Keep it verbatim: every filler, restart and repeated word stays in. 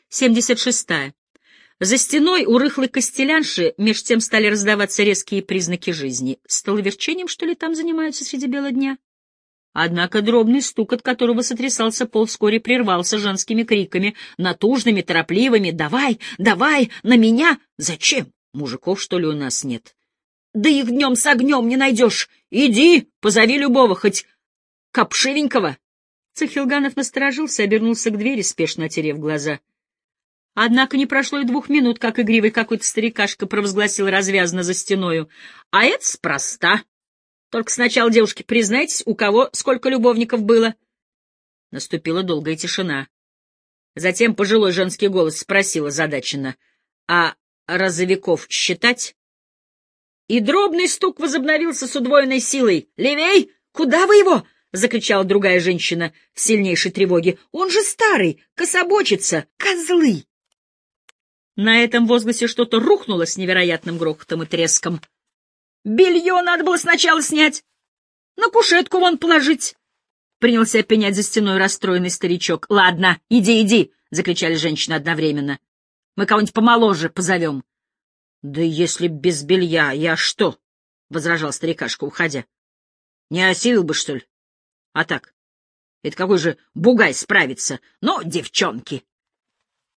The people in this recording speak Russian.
семьдесят шестая. За стеной у рыхлой костелянши меж тем стали раздаваться резкие признаки жизни. Столоверчением, что ли, там занимаются среди бела дня? Однако дробный стук, от которого сотрясался пол, вскоре прервался женскими криками, натужными, торопливыми: «Давай, давай, на меня!» «Зачем? Мужиков, что ли, у нас нет?» «Да их днем с огнем не найдешь! Иди, позови любого, хоть копшивенького!» Цахилганов насторожился, обернулся к двери, спешно отерев глаза. Однако не прошло и двух минут, как игривый какой-то старикашка провозгласил развязно за стеною: «А это спроста. Только сначала, девушки, признайтесь, у кого сколько любовников было?» Наступила долгая тишина. Затем пожилой женский голос спросил озадаченно: «А розовиков считать?» И дробный стук возобновился с удвоенной силой. «Левей! Куда вы его?» — закричала другая женщина в сильнейшей тревоге. «Он же старый, кособочится! Козлы!» На этом возгласе что-то рухнуло с невероятным грохотом и треском. «Белье надо было сначала снять, на кушетку вон положить!» Принялся пенять за стеной расстроенный старичок. «Ладно, иди, иди!» — закричали женщины одновременно. «Мы кого-нибудь помоложе позовем». «Да если без белья, я что?» — возражал старикашка, уходя. «Не осилил бы, что ли? А так, это какой же бугай справится? Ну, девчонки!»